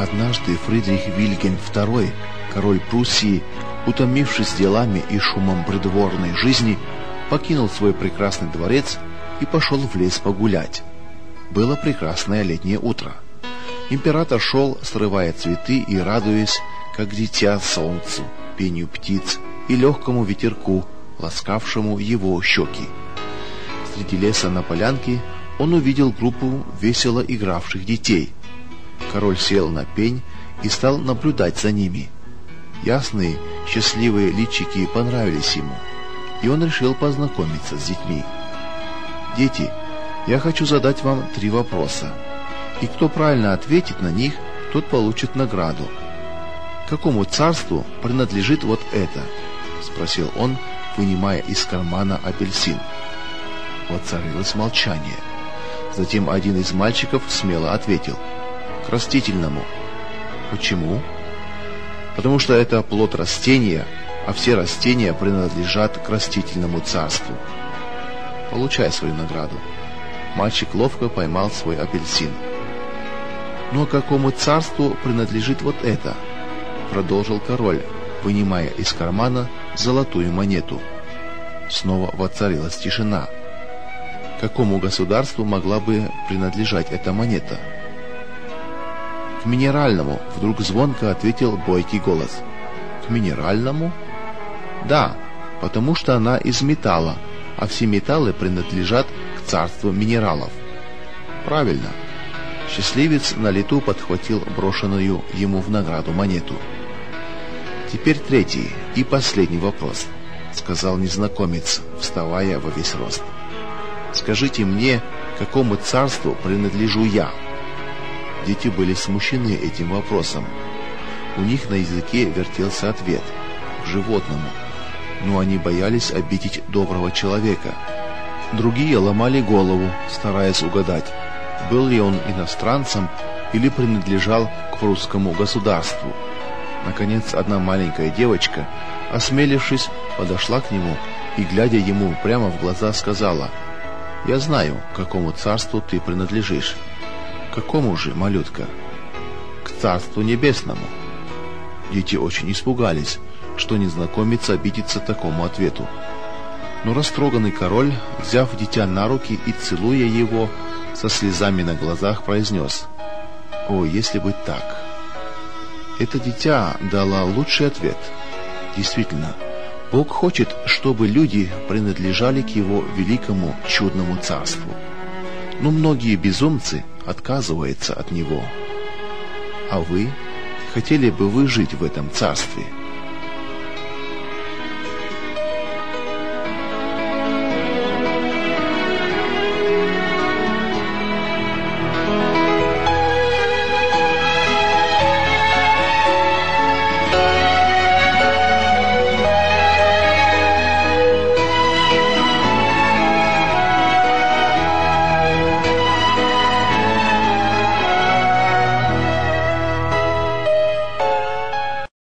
Однажды Фридрих Вильгельм II, король Пруссии, утомившись делами и шумом придворной жизни, покинул свой прекрасный дворец и пошел в лес погулять. Было прекрасное летнее утро. Император шел, срывая цветы и радуясь, как дитя, солнцу, пению птиц и легкому ветерку, ласкавшему его щеки. Среди леса на полянке он увидел группу весело игравших детей. Король сел на пень и стал наблюдать за ними. Ясные, счастливые личики понравились ему, и он решил познакомиться с детьми. «Дети, я хочу задать вам 3 вопроса, и кто правильно ответит на них, тот получит награду. Какому царству принадлежит вот это?» — спросил он, вынимая из кармана апельсин. Воцарилось молчание. Затем один из мальчиков смело ответил: «К растительному». «Почему?» «Потому что это плод растения, а все растения принадлежат к растительному царству». «Получай свою награду». Мальчик ловко поймал свой апельсин. «Ну а какому царству принадлежит вот это?» Продолжил король, вынимая из кармана золотую монету. Снова воцарилась тишина. Какому государству могла бы принадлежать эта монета? «К минеральному», — вдруг звонко ответил бойкий голос. «К минеральному?» «Да, потому что она из металла, а все металлы принадлежат к царству минералов». «Правильно». Счастливец на лету подхватил брошенную ему в награду монету. «Теперь 3-й и последний вопрос», — сказал незнакомец, вставая во весь рост. «Скажите мне, какому царству принадлежу я?» Дети были смущены этим вопросом. У них на языке вертелся ответ — к животному, но они боялись обидеть доброго человека. Другие ломали голову, стараясь угадать, был ли он иностранцем или принадлежал к прусскому государству. Наконец, одна маленькая девочка, осмелившись, подошла к нему и, глядя ему прямо в глаза, сказала: «Я знаю, к какому царству ты принадлежишь». «Какому же, малютка?» «К царству небесному». Дети очень испугались, что незнакомец обидится такому ответу. Но растроганный король, взяв дитя на руки и целуя его, со слезами на глазах произнес: «О, если бы так!» Это дитя дало лучший ответ. Действительно, Бог хочет, чтобы люди принадлежали к Его великому чудному царству. Но многие безумцы отказываются от Него. А вы? Хотели бы вы жить в этом царстве?